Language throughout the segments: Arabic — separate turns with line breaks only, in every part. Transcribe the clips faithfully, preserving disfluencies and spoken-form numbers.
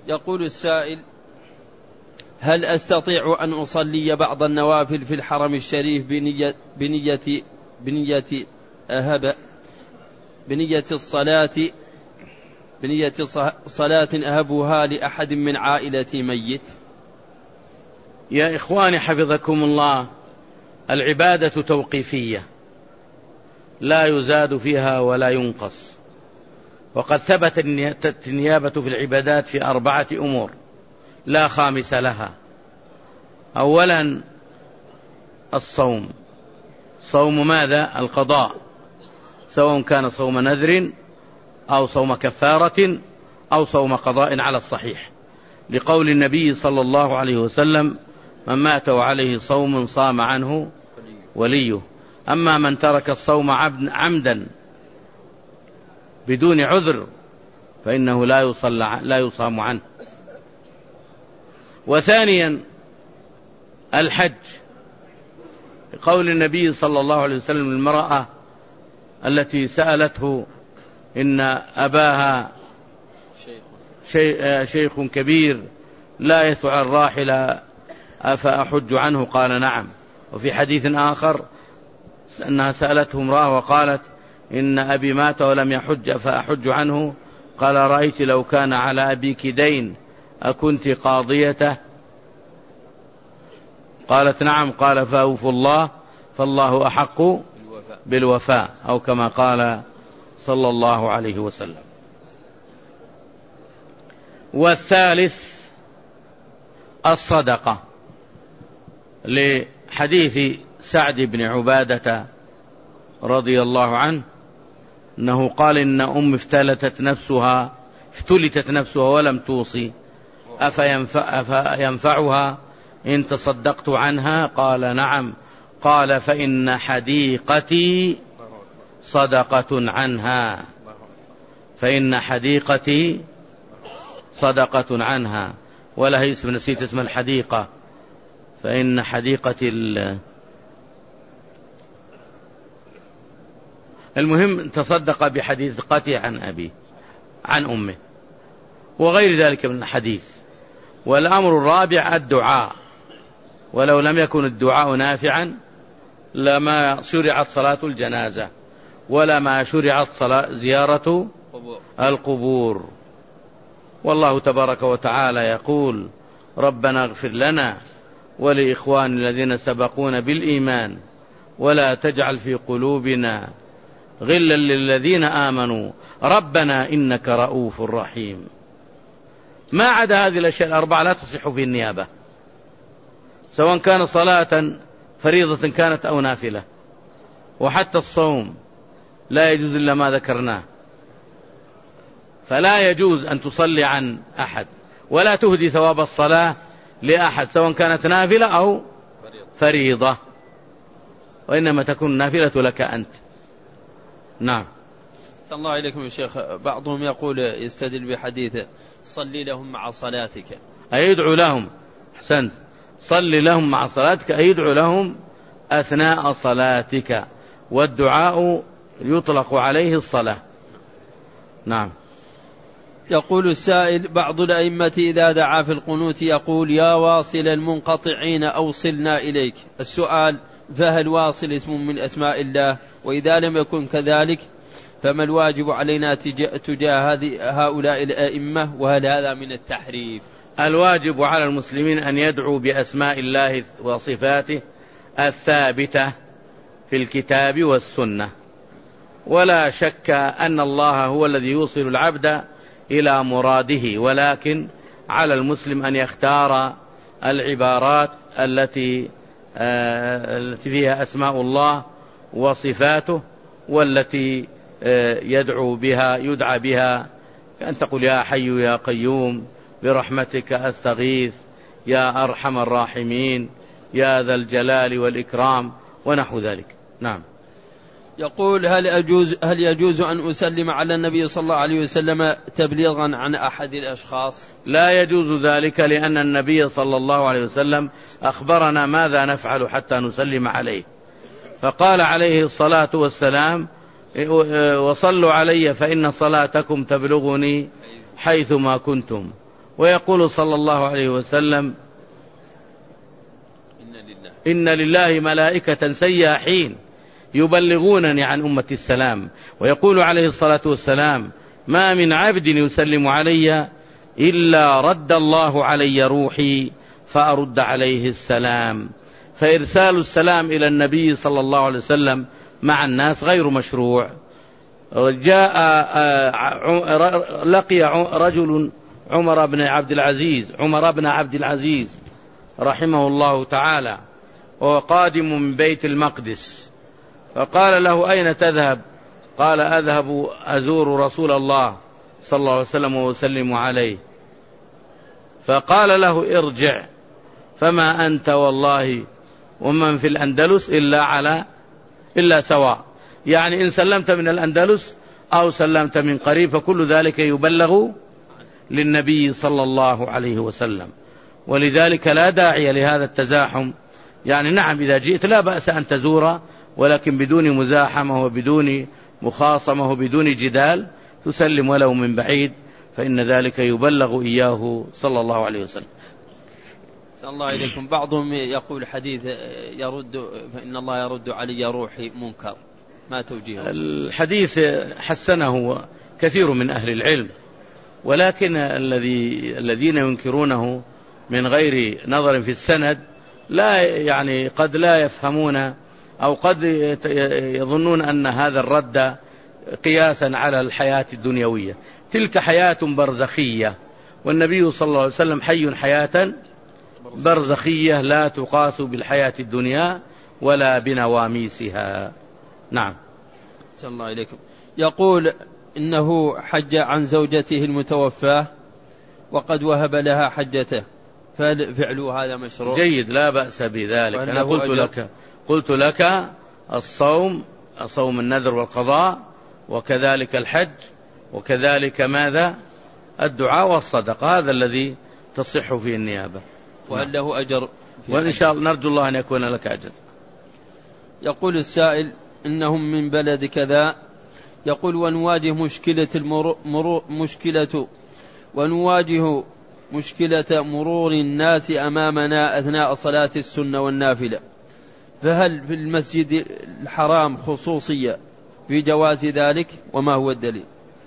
يقول السائل: هل أستطيع أن أصلي بعض النوافل في الحرم الشريف بنية, بنية, بنية أهب بنية الصلاة بنية صلاة أهبها لأحد من عائلتي ميت؟
يا إخواني حفظكم الله، العبادة توقيفية لا يزاد فيها ولا ينقص، وقد ثبتت النيابة في العبادات في أربعة أمور لا خامس لها. أولا الصوم. صوم ماذا؟ القضاء، سواء كان صوم نذر أو صوم كفارة أو صوم قضاء على الصحيح، لقول النبي صلى الله عليه وسلم: من مات وعليه صوم صام عنه وليه. أما من ترك الصوم عمدا بدون عذر فإنه لا يصلى لا يصام عنه. وثانيا الحج، قول النبي صلى الله عليه وسلم المرأة التي سألته: إن أباها شيخ كبير لا يسع الراحل أفأحج عنه؟ قال: نعم. وفي حديث آخر أنها سألته امرأة وقالت: إن أبي مات ولم يحج أفأحج عنه؟ قال: رأيت لو كان على أبيك دين أكنت قاضيته؟ قالت: نعم. قال: فأوفوا الله فالله أحق بالوفاء، أو كما قال صلى الله عليه وسلم. والثالث الصدقة، لحديث سعد بن عبادة رضي الله عنه أنه قال: إن أم افتلتت نفسها افتلتت نفسها ولم توصي أفينفع أفينفعها إن تصدقت عنها؟ قال: نعم. قال: فإن حديقتي صدقة عنها فإن حديقتي صدقة عنها ولا اسم، نسيت اسم الحديقة، فإن حديقتي ال... المهم تصدق بحديقتي عن أبي عن أمه وغير ذلك من الحديث. والأمر الرابع الدعاء، ولو لم يكن الدعاء نافعا لما شرعت صلاة الجنازة ولا ما شرعت صلاة زيارة القبور. والله تبارك وتعالى يقول: ربنا اغفر لنا ولإخوان الذين سبقونا بالإيمان ولا تجعل في قلوبنا غلا للذين آمنوا ربنا إنك رؤوف رحيم. ما عدا هذه الأشياء الأربعة لا تصح في النيابة، سواء كان صلاة فريضة كانت أو نافلة. وحتى الصوم لا يجوز إلا ما ذكرناه، فلا يجوز أن تصلي عن أحد ولا تهدي ثواب الصلاة لأحد سواء كانت نافلة أو فريضة، وإنما تكون نافلة لك أنت. نعم.
صلى الله عليكم يا شيخ. بعضهم يقول يستدل بحديث: صلي لهم مع صلاتك،
أي يدعو لهم. أحسنت، صلي لهم مع صلاتك أي يدعو لهم أثناء صلاتك، والدعاء يطلق عليه الصلاة. نعم.
يقول السائل: بعض الأئمة إذا دعا في القنوت يقول: يا واصل المنقطعين أوصلنا إليك. السؤال: فهل واصل اسم من أسماء الله؟ وإذا لم يكن كذلك فما الواجب علينا تجاه هؤلاء الأئمة؟ وهل هذا من التحريف؟
الواجب على المسلمين أن يدعوا بأسماء الله وصفاته الثابتة في الكتاب والسنة، ولا شك أن الله هو الذي يوصل العبد إلى مراده، ولكن على المسلم أن يختار العبارات التي التي فيها أسماء الله وصفاته، والتي يدعو بها يدعى بها، كأن تقول: يا حي يا قيوم برحمتك أستغيث، يا أرحم الراحمين، يا ذا الجلال والإكرام، ونحو ذلك. نعم.
يقول: هل يجوز هل يجوز أن أسلم على النبي صلى الله عليه وسلم تبليغا عن أحد الأشخاص؟
لا يجوز ذلك، لأن النبي صلى الله عليه وسلم أخبرنا ماذا نفعل حتى نسلم عليه، فقال عليه الصلاة والسلام: وصلوا علي فإن صلاتكم تبلغني حيثما كنتم. ويقول صلى الله عليه وسلم إن لله ملائكة سياحين يبلغونني عن أمة السلام. ويقول عليه الصلاة والسلام ما من عبد يسلم علي إلا رد الله علي روحي فأرد عليه السلام. فإرسال السلام إلى النبي صلى الله عليه وسلم مع الناس غير مشروع. جاء لقي رجل عمر بن عبد العزيز عمر بن عبد العزيز رحمه الله تعالى وهو قادم من بيت المقدس، فقال له أين تذهب؟ قال أذهب أزور رسول الله صلى الله عليه وسلم وأسلم عليه. فقال له ارجع فما أنت والله ومن في الأندلس إلا على إلا سواء، يعني إن سلمت من الأندلس أو سلمت من قريب فكل ذلك يبلغ للنبي صلى الله عليه وسلم. ولذلك لا داعي لهذا التزاحم. يعني نعم إذا جئت لا بأس أن تزور، ولكن بدون مزاحمة وبدون مخاصمة وبدون جدال، تسلم ولو من بعيد، فإن ذلك يبلغ إياه صلى الله عليه وسلم.
صلى الله عليكم. بعضهم يقول حديث يرد فإن الله يرد علي روحي منكر، ما توجيهه؟
الحديث حسنه كثير من أهل العلم، ولكن الذي الذين ينكرونه من غير نظر في السند لا يعني قد لا يفهمون أو قد يظنون أن هذا الرد قياسا على الحياة الدنيوية. تلك حياة برزخية، والنبي صلى الله عليه وسلم حي حياة برزخية لا تقاس بالحياة الدنيا ولا بنواميسها. نعم.
صلى الله عليكم. يقول إنه حج عن زوجته المتوفاة وقد وهب لها حجته، ففعلوا هذا مشروع؟
جيد، لا بأس بذلك. أنا قلت أجر. لك قلت لك الصوم صوم النذر والقضاء، وكذلك الحج، وكذلك ماذا؟ الدعاء والصدقة، هذا الذي تصح فيه النيابة.
وهل له أجر؟
وإن شاء الله نرجو الله أن يكون لك أجر.
يقول السائل إنهم من بلد كذا، يقول ونواجه مشكلة المرور مشكلة ونواجه مشكلة مرور الناس أمامنا أثناء صلاة السنة والنافلة، فهل في المسجد الحرام خصوصية في جواز ذلك، وما هو الدليل؟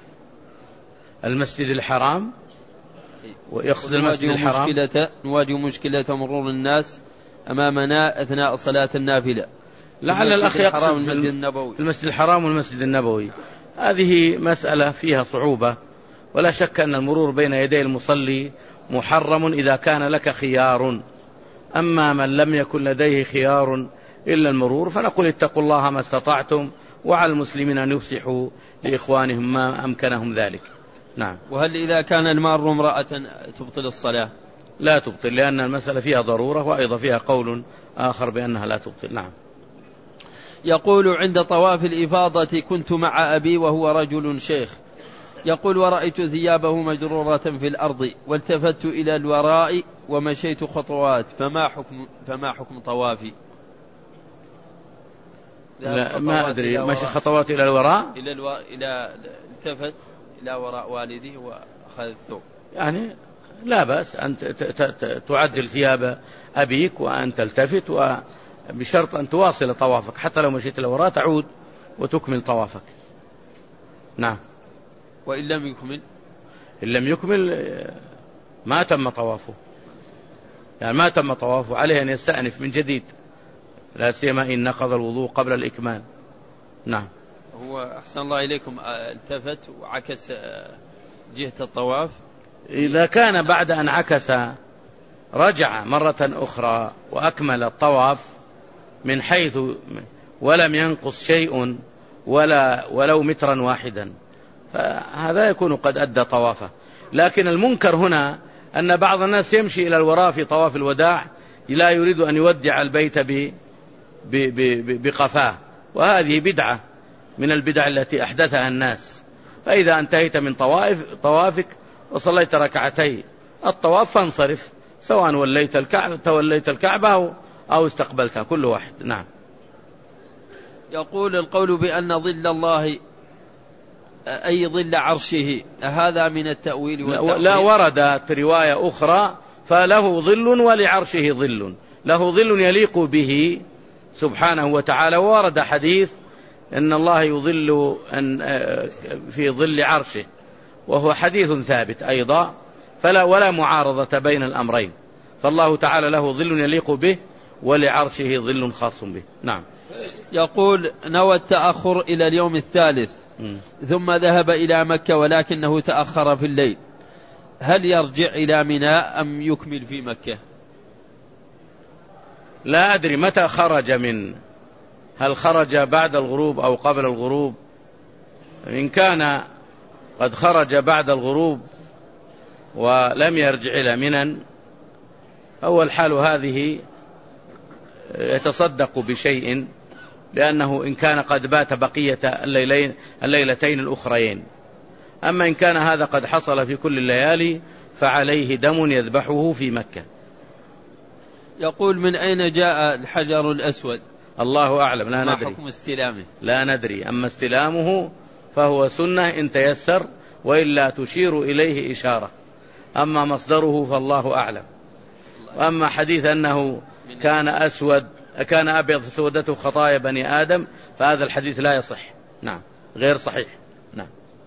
المسجد الحرام ويقصد المسجد الحرام
مشكلة نواجه مشكلة مرور الناس أمامنا أثناء صلاة النافلة،
لعل الأخ يقصد في المسجد الحرام والمسجد النبوي. هذه مسألة فيها صعوبة، ولا شك أن المرور بين يدي المصلي محرم إذا كان لك خيار. أما من لم يكن لديه خيار إلا المرور فنقول اتقوا الله ما استطعتم، وعلى المسلمين أن يفسحوا لإخوانهم ما أمكنهم ذلك. نعم.
وهل إذا كان المار امرأة تبطل الصلاة؟
لا تبطل، لأن المسألة فيها ضرورة، وأيضا فيها قول آخر بأنها لا تبطل. نعم.
يقول عند طواف الإفاضة كنت مع أبي وهو رجل شيخ، يقول ورأيت ثيابه مجرورة في الأرض والتفت إلى الوراء ومشيت خطوات، فما حكم فما حكم طوافي؟
لا ما أدري، مشي خطوات إلى الوراء
إلى الو... إلى التفت إلى وراء والده وأخذ الثوب.
يعني لا بأس أن تعدل ثياب أبيك وأن تلتفت، وبشرط أن تواصل طوافك، حتى لو مشيت إلى الوراء تعود وتكمل طوافك. نعم.
وإن لم يكمل
إن لم يكمل ما تم طوافه، يعني ما تم طوافه، عليه أن يستأنف من جديد، لا سيما إن نقض الوضوء قبل الإكمال. نعم.
هو أحسن الله إليكم التفت وعكس جهة الطواف،
إذا كان بعد أن عكس رجع مرة أخرى وأكمل الطواف من حيث ولم ينقص شيء ولا ولو مترا واحدا، فهذا يكون قد أدى طوافه. لكن المنكر هنا أن بعض الناس يمشي إلى الوراء في طواف الوداع، لا يريد أن يودع البيت بقفاه، وهذه بدعة من البدع التي أحدثها الناس. فإذا انتهيت من طوائف طوافك وصليت ركعتي الطواف فانصرف، سواء وليت الكعبة توليت الكعبة أو استقبلتها، كل واحد. نعم.
يقول القول بأن ظل الله أي ظل عرشه، هذا من التأويل والتأويل؟
لا، وردت رواية أخرى فله ظل ولعرشه ظل، له ظل يليق به سبحانه وتعالى. وورد حديث أن الله يظل في ظل عرشه، وهو حديث ثابت أيضا، فلا ولا معارضة بين الأمرين، فالله تعالى له ظل يليق به ولعرشه ظل خاص به. نعم.
يقول: نوى التأخر إلى اليوم الثالث م. ثم ذهب إلى مكة ولكنه تأخر في الليل، هل يرجع إلى منى أم يكمل في مكة؟
لا أدري متى خرج من، هل خرج بعد الغروب أو قبل الغروب؟ إن كان قد خرج بعد الغروب ولم يرجع إلى منى، أول حال هذه يتصدق بشيء، لأنه إن كان قد بات بقية الليلين الليلتين الأخرين. أما إن كان هذا قد حصل في كل الليالي فعليه دم يذبحه في مكة.
يقول: من أين جاء الحجر الأسود؟
الله أعلم، لا ندري.
ما حكم استلامه؟
لا ندري، أما استلامه فهو سنة إن تيسر، وإلا تشير إليه إشارة، أما مصدره فالله أعلم. وأما حديث أنه كان أسود كان أبيض فسودته خطايا بني آدم، فهذا الحديث لا يصح، نعم، غير صحيح. نعم.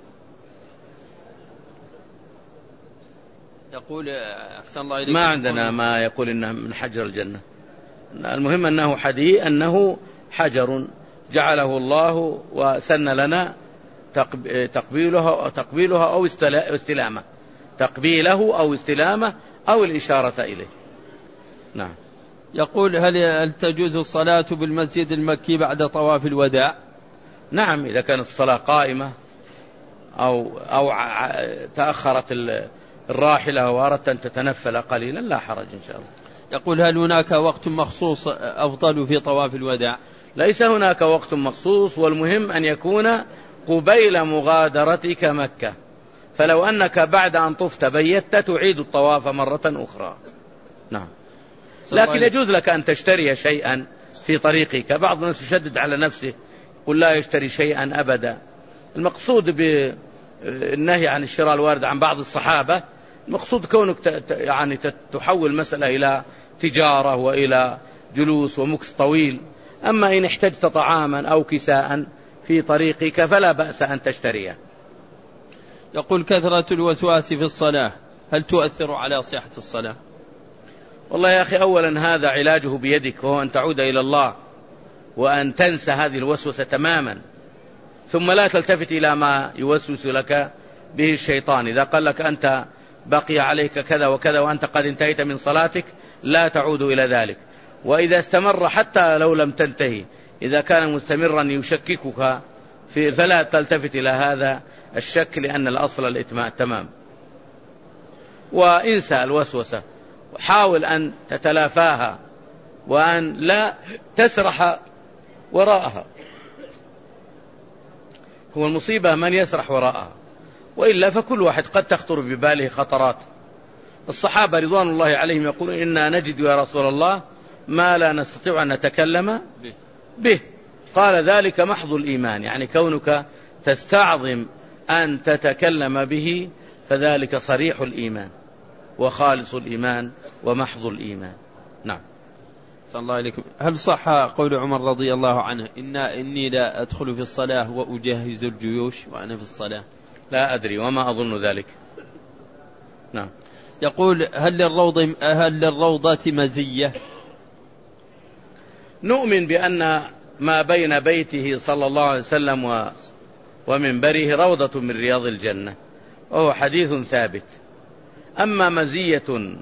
يقول: أحسن الله إليك،
ما عندنا ما يقول إنه من حجر الجنة، المهم أنه حديث أنه حجر جعله الله وسن لنا تقبيلها تقبيلها أو استلامه، تقبيله أو استلامه أو الإشارة إليه. نعم.
يقول: هل تجوز الصلاة بالمسجد المكي بعد طواف الوداع؟
نعم، إذا كانت الصلاة قائمة أو أو تأخرت الراحلة وأردت أن تتنفل قليلا لا حرج إن شاء الله.
يقول: هل هناك وقت مخصوص أفضل في طواف الوداع؟
ليس هناك وقت مخصوص، والمهم أن يكون قبيل مغادرتك مكة، فلو أنك بعد أن طفت بيت تعيد الطواف مرة أخرى. نعم. لكن يجوز لك أن تشتري شيئا في طريقك، بعض الناس يشدد على نفسه قل لا يشتري شيئا أبدا. المقصود بالنهي عن الشراء الوارد عن بعض الصحابة، المقصود كونك يعني تحول مسألة إلى تجارة وإلى جلوس ومكث طويل. أما إن احتجت طعاما أو كساء في طريقك فلا بأس أن تشتريه.
يقول: كثرة الوسواس في الصلاة هل تؤثر على صحة الصلاة؟
والله يا أخي، أولا هذا علاجه بيدك، وهو أن تعود إلى الله وأن تنسى هذه الوسوسة تماما، ثم لا تلتفت إلى ما يوسوس لك به الشيطان. إذا قال لك أنت بقي عليك كذا وكذا وأنت قد انتهيت من صلاتك لا تعود إلى ذلك. وإذا استمر حتى لو لم تنتهي، إذا كان مستمرا يشككك في فلا تلتفت إلى هذا الشك، لأن الأصل الإتمام تمام. وانسى الوسوسة وحاول أن تتلافاها وأن لا تسرح وراءها. هو المصيبة من يسرح وراءها، وإلا فكل واحد قد تخطر بباله خطرات. الصحابة رضوان الله عليهم يقولون: إنا نجد يا رسول الله ما لا نستطيع أن نتكلم به. قال: ذلك محض الإيمان، يعني كونك تستعظم أن تتكلم به فذلك صريح الإيمان وخالص الإيمان ومحض الإيمان. نعم.
صلى الله عليكم. هل صح قول عمر رضي الله عنه: إن إني لا أدخل في الصلاة وأجهز الجيوش وأنا في الصلاة؟
لا أدري وما أظن ذلك. نعم.
يقول: هل للروض هل للروضة مزية؟
نؤمن بأن ما بين بيته صلى الله عليه وسلم ومنبره روضة من رياض الجنة، وهو حديث ثابت. أما مزية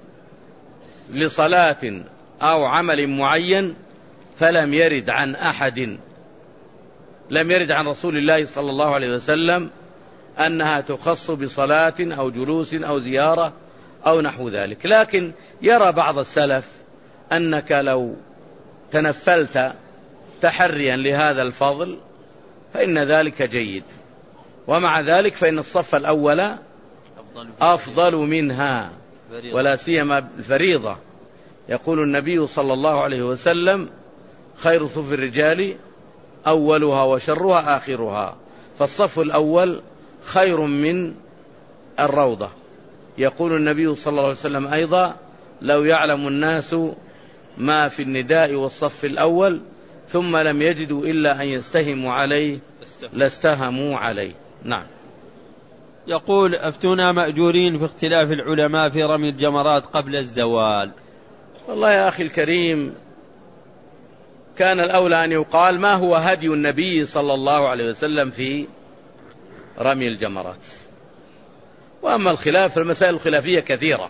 لصلاة أو عمل معين فلم يرد عن أحد، لم يرد عن رسول الله صلى الله عليه وسلم أنها تخص بصلاة أو جلوس أو زيارة أو نحو ذلك. لكن يرى بعض السلف أنك لو تنفلت تحريا لهذا الفضل فإن ذلك جيد، ومع ذلك فإن الصف الأول أفضل منها، ولا سيما الفريضة. يقول النبي صلى الله عليه وسلم: خير صف الرجال أولها وشرها آخرها، فالصف الأول خير من الروضة. يقول النبي صلى الله عليه وسلم أيضا: لو يعلم الناس ما في النداء والصف الأول ثم لم يجدوا إلا أن يستهموا عليه لاستهموا عليه. نعم.
يقول: أفتونا مأجورين في اختلاف العلماء في رمي الجمرات قبل الزوال.
والله يا أخي الكريم، كان الأولى أن يقال ما هو هدي النبي صلى الله عليه وسلم في رمي الجمرات. وأما الخلاف فالمسائل الخلافية كثيرة،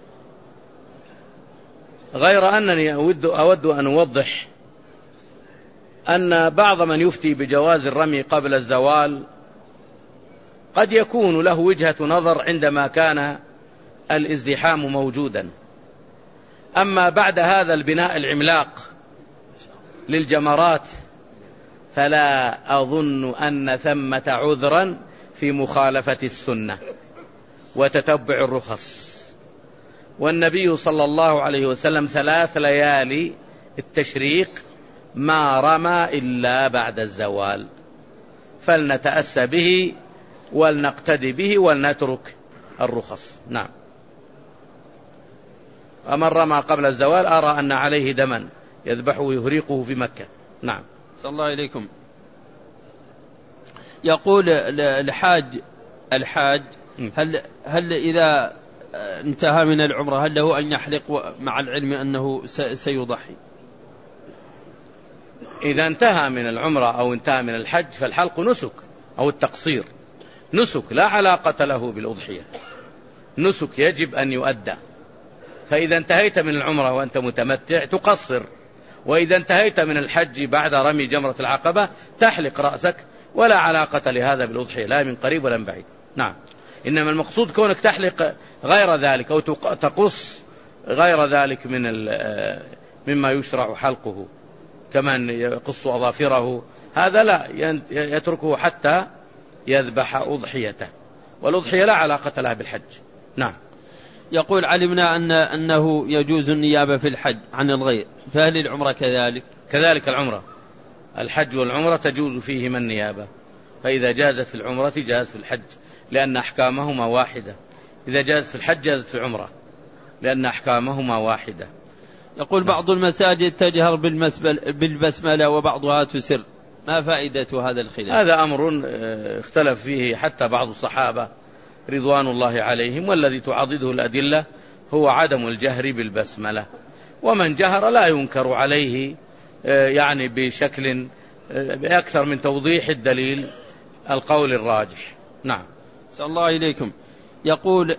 غير أنني أود, أود أن أوضح أن بعض من يفتي بجواز الرمي قبل الزوال قد يكون له وجهة نظر عندما كان الازدحام موجودا. أما بعد هذا البناء العملاق للجمرات فلا أظن أن ثمة عذرا في مخالفة السنة وتتبع الرخص. والنبي صلى الله عليه وسلم ثلاث ليالي التشريق ما رمى إلا بعد الزوال، فلنتأسى به ولنقتدي به ولنترك الرخص. نعم. ومن رمى قبل الزوال أرى أن عليه دما يذبحه ويهريقه في مكة. نعم.
صلى الله عليكم. يقول الحاج الحاج هل هل إذا انتهى من العمرة هل له أن يحلق مع العلم أنه سيضحي؟
إذا انتهى من العمرة أو انتهى من الحج فالحلق نسك أو التقصير نسك لا علاقة له بالأضحية، نسك يجب أن يؤدى. فإذا انتهيت من العمرة وأنت متمتع تقصر، وإذا انتهيت من الحج بعد رمي جمرة العقبة تحلق رأسك، ولا علاقة لهذا بالأضحية لا من قريب ولا من بعيد. نعم. إنما المقصود كونك تحلق غير ذلك أو تقص غير ذلك من مما يشرع حلقه، كمان يقص أظافره، هذا لا يتركه حتى يذبح أضحيته، والأضحية لا علاقة لها بالحج. نعم.
يقول: علمنا أن أنه يجوز النيابة في الحج عن الغير، فهل العمرة كذلك؟
كذلك العمرة، الحج والعمرة تجوز فيهما النيابة، فإذا جازت في العمرة جاز في الحج لأن أحكامهما واحدة، إذا جازت في الحج جازت في العمرة لأن أحكامهما واحدة.
يقول: بعض المساجد تجهر بالبسملة وبعضها تسر، ما فائدة هذا الخلاف؟
هذا أمر اختلف فيه حتى بعض الصحابة رضوان الله عليهم، والذي تعضده الأدلة هو عدم الجهر بالبسملة، ومن جهر لا ينكر عليه يعني بشكل بأكثر من توضيح الدليل القول الراجح. نعم.
صلى الله إليكم. يقول: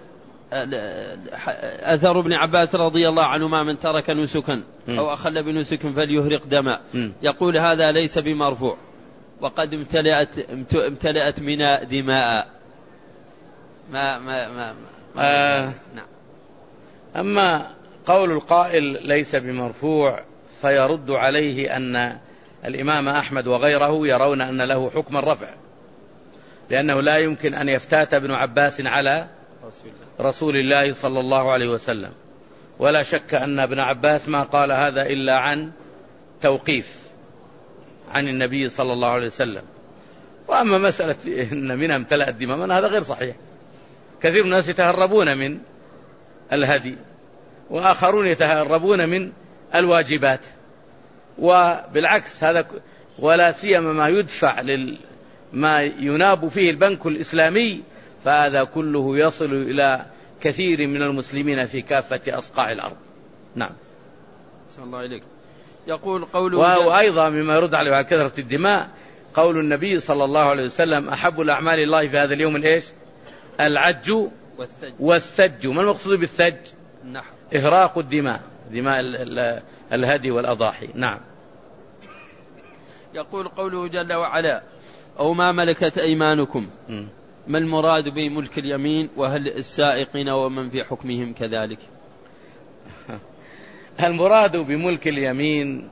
أثر ابن عباس رضي الله عنهما: من ترك نسكا أو أخل بنسك فليهرق دما. يقول: هذا ليس بمرفوع، وقد امتلأت امتلأت منا دماء. ما ما ما, ما
آه
نعم.
أما قول القائل ليس بمرفوع فيرد عليه أن الإمام أحمد وغيره يرون أن له حكم الرفع، لأنه لا يمكن أن يفتات ابن عباس على رسول الله صلى الله عليه وسلم، ولا شك أن ابن عباس ما قال هذا إلا عن توقيف عن النبي صلى الله عليه وسلم. وأما مسألة إن منها امتلأت دماء هذا غير صحيح. كثير من الناس يتهربون من الهدي، وآخرون يتهربون من الواجبات، وبالعكس هذا ولا سيما ما يدفع لما يناب فيه البنك الإسلامي، فهذا كله يصل إلى كثير من المسلمين في كافة أصقاع الأرض. نعم.
صلى الله عليك. يقول قوله:
وأيضا مما يرد على كثرة الدماء قول النبي صلى الله عليه وسلم: أحب الأعمال الله في هذا اليوم الإيش؟ العج
والثج.
والثج. ما المقصود بالثج؟
النحر،
إهراق الدماء، دماء الهدي والأضاحي. نعم.
يقول قوله جل وعلا: أو ما ملكت أيمانكم، م. ما المراد بملك اليمين؟ وهل السائقين ومن في حكمهم كذلك؟
المراد بملك اليمين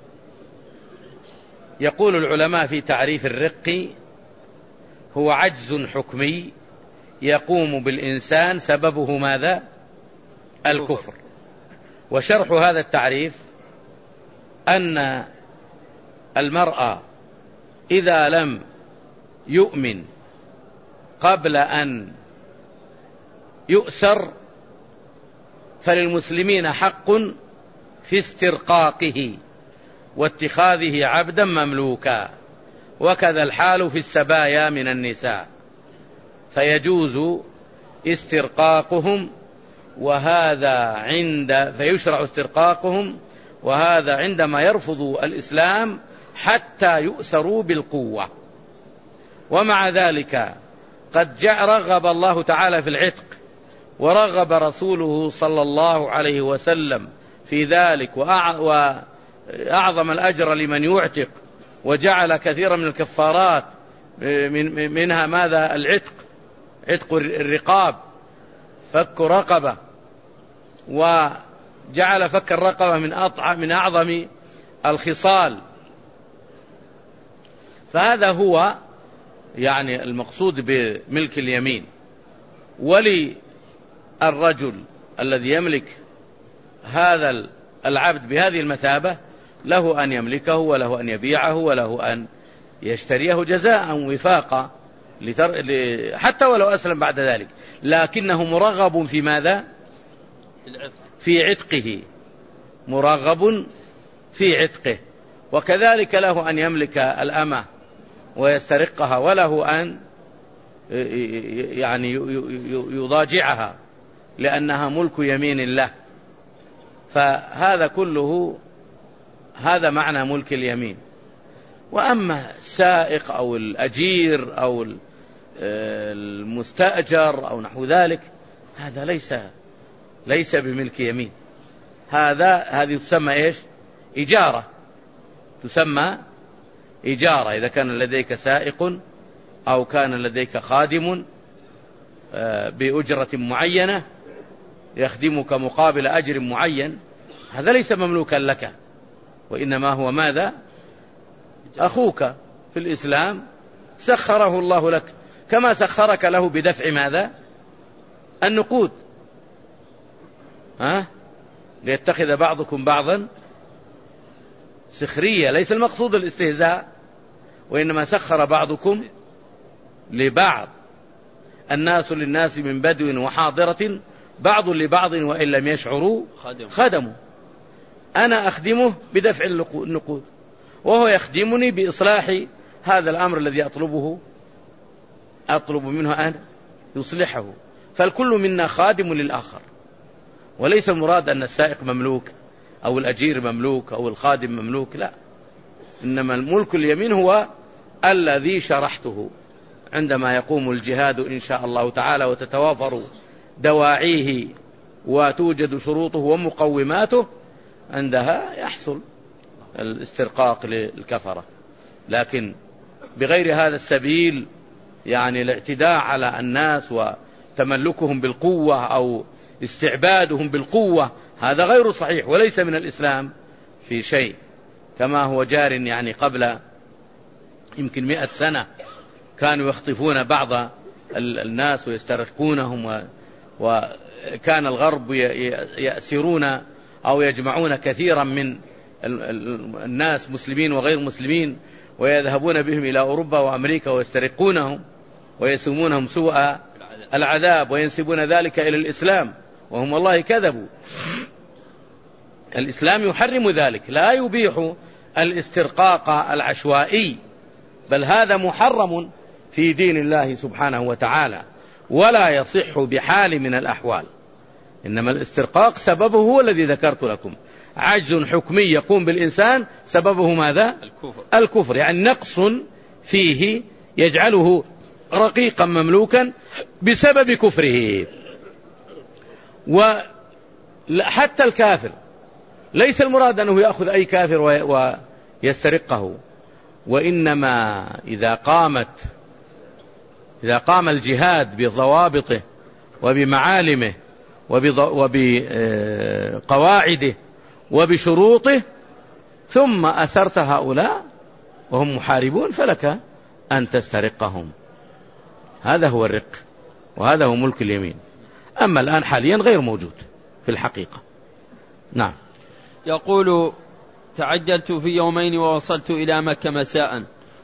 يقول العلماء في تعريف الرق هو عجز حكمي يقوم بالإنسان سببه ماذا؟ الكفر. وشرح هذا التعريف أن المرأة إذا لم يؤمن قبل أن يؤسر فللمسلمين حق في استرقاقه واتخاذه عبدا مملوكا، وكذا الحال في السبايا من النساء، فيجوز استرقاقهم وهذا عند فيشرع استرقاقهم وهذا عندما يرفض الإسلام حتى يؤسروا بالقوة. ومع ذلك قد جاء رغب الله تعالى في العتق، ورغب رسوله صلى الله عليه وسلم في ذلك، وأعظم الأجر لمن يعتق، وجعل كثيرا من الكفارات منها ماذا؟ العتق، عتق الرقاب، فك رقبة، وجعل فك الرقبة من أطعم من أعظم الخصال. فهذا هو يعني المقصود بملك اليمين. وللرجل الذي يملك هذا العبد بهذه المثابة له أن يملكه وله أن يبيعه وله أن يشتريه جزاء وفاقا حتى ولو أسلم بعد ذلك، لكنه مرغب في ماذا؟ في عتقه، مرغب في عتقه. وكذلك له أن يملك الأمة ويسترقها، وله أن يعني يضاجعها لأنها ملك يمين الله. فهذا كله هذا معنى ملك اليمين. وأما السائق أو الأجير أو المستأجر أو نحو ذلك هذا ليس ليس بملك يمين، هذا هذه تسمى إيش؟ إجارة، تسمى إجارة. إذا كان لديك سائق أو كان لديك خادم بأجرة معينة يخدمك مقابل أجر معين، هذا ليس مملوكا لك، وإنما هو ماذا؟ أخوك في الإسلام سخره الله لك، كما سخرك له بدفع ماذا؟ النقود، ها؟ ليتخذ بعضكم بعضا سخرية. ليس المقصود الاستهزاء، وإنما سخر بعضكم لبعض، الناس للناس من بدو وحاضرة بعض لبعض وإن لم يشعروا خدموا. أنا أخدمه بدفع النقود، وهو يخدمني بإصلاح هذا الأمر الذي أطلبه أطلب منه أن يصلحه. فالكل منا خادم للآخر، وليس المراد أن السائق مملوك أو الأجير مملوك أو الخادم مملوك، لا، إنما الملك اليمين هو الذي شرحته عندما يقوم الجهاد إن شاء الله تعالى وتتوافر دواعيه وتوجد شروطه ومقوماته، عندها يحصل الاسترقاق للكفرة. لكن بغير هذا السبيل، يعني الاعتداء على الناس وتملكهم بالقوة أو استعبادهم بالقوة، هذا غير صحيح وليس من الإسلام في شيء، كما هو جار. يعني قبل يمكن مئة سنة كانوا يخطفون بعض الناس ويسترقونهم، وكان الغرب يأسرون أو يجمعون كثيرا من الناس مسلمين وغير مسلمين ويذهبون بهم إلى أوروبا وأمريكا ويسترقونهم ويسومونهم سوء العذاب وينسبون ذلك إلى الإسلام، وهم والله كذبوا. الإسلام يحرم ذلك، لا يبيح الاسترقاق العشوائي، بل هذا محرم في دين الله سبحانه وتعالى، ولا يصح بحال من الأحوال. إنما الاسترقاق سببه هو الذي ذكرت لكم، عجز حكمي يقوم بالإنسان سببه ماذا؟ الكفر. الكفر يعني نقص فيه يجعله رقيقا مملوكا بسبب كفره. وحتى الكافر ليس المراد أنه يأخذ أي كافر ويسترقه، وإنما إذا قامت إذا قام الجهاد بضوابطه وبمعالمه وبقواعده وبشروطه ثم أثرت هؤلاء وهم محاربون فلك أن تسترقهم. هذا هو الرق، وهذا هو ملك اليمين. أما الآن حاليا غير موجود في الحقيقة. نعم.
يقول: تعجلت في يومين ووصلت إلى مكة مساء،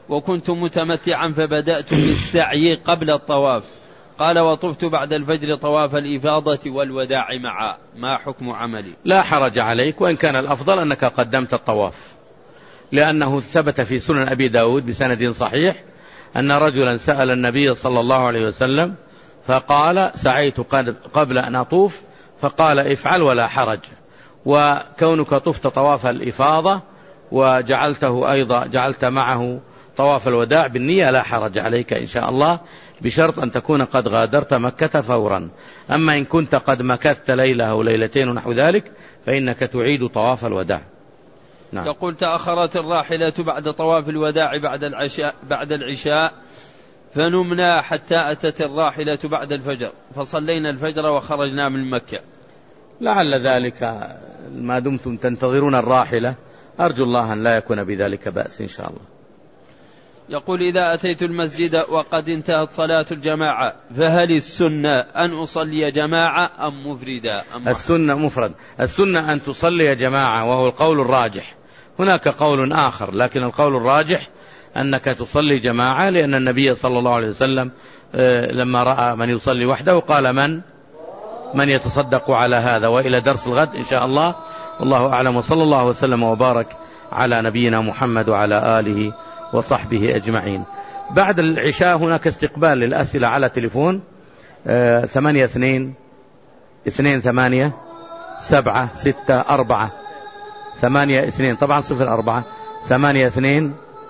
وكنت متمتعا فبدأت بالسعي قبل الطواف. قال وطفت بعد الفجر طواف الإفاضة والوداع معا، ما حكم عملي؟
لا حرج عليك، وإن كان الأفضل أنك قدمت الطواف، لأنه ثبت في سنن أبي داود بسند صحيح أن رجلا سأل النبي صلى الله عليه وسلم فقال سعيت قبل أن أطوف، فقال افعل ولا حرج. وكونك طفت طواف الإفاضة وجعلته أيضا جعلت معه طواف الوداع بالنية لا حرج عليك إن شاء الله، بشرط أن تكون قد غادرت مكة فورا. أما إن كنت قد مكثت ليلة أو ليلتين ونحو ذلك فإنك تعيد طواف الوداع.
نعم. يقول تأخرت الراحلة بعد طواف الوداع بعد العشاء, بعد العشاء فنمنا حتى أتت الراحلة بعد الفجر، فصلينا الفجر وخرجنا من مكة.
لعل ذلك ما دمتم تنتظرون الراحلة، أرجو الله أن لا يكون بذلك بأس إن شاء الله.
يقول إذا أتيت المسجد وقد انتهت صلاة الجماعة فهل السنة أن أصلي جماعة أم مفردا؟ أم
السنة مفرد. السنة أن تصلي جماعة وهو القول الراجح. هناك قول آخر لكن القول الراجح أنك تصلي جماعة، لأن النبي صلى الله عليه وسلم لما رأى من يصلي وحده قال من من يتصدق على هذا. وإلى درس الغد إن شاء الله، والله أعلم، وصلى الله وسلم وبارك على نبينا محمد وعلى آله وصحبه أجمعين. بعد العشاء هناك استقبال للأسئلة على تليفون ثمانية اثنين اثنين ثمانية سبعة ستة أربعة ثمانية اثنين طبعا صفر أربعة ثمانية اثنين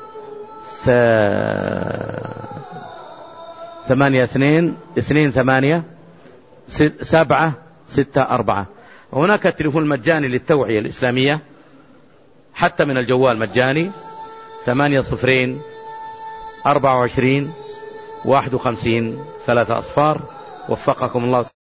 ثمانية اثنين اثنين ثمانية سبعة ستة أربعة. هناك التليفون المجاني للتوعية الإسلامية حتى من الجوال مجاني ثمانية صفرين أربعة وعشرين واحد وخمسين ثلاثة أصفار. وفقكم الله.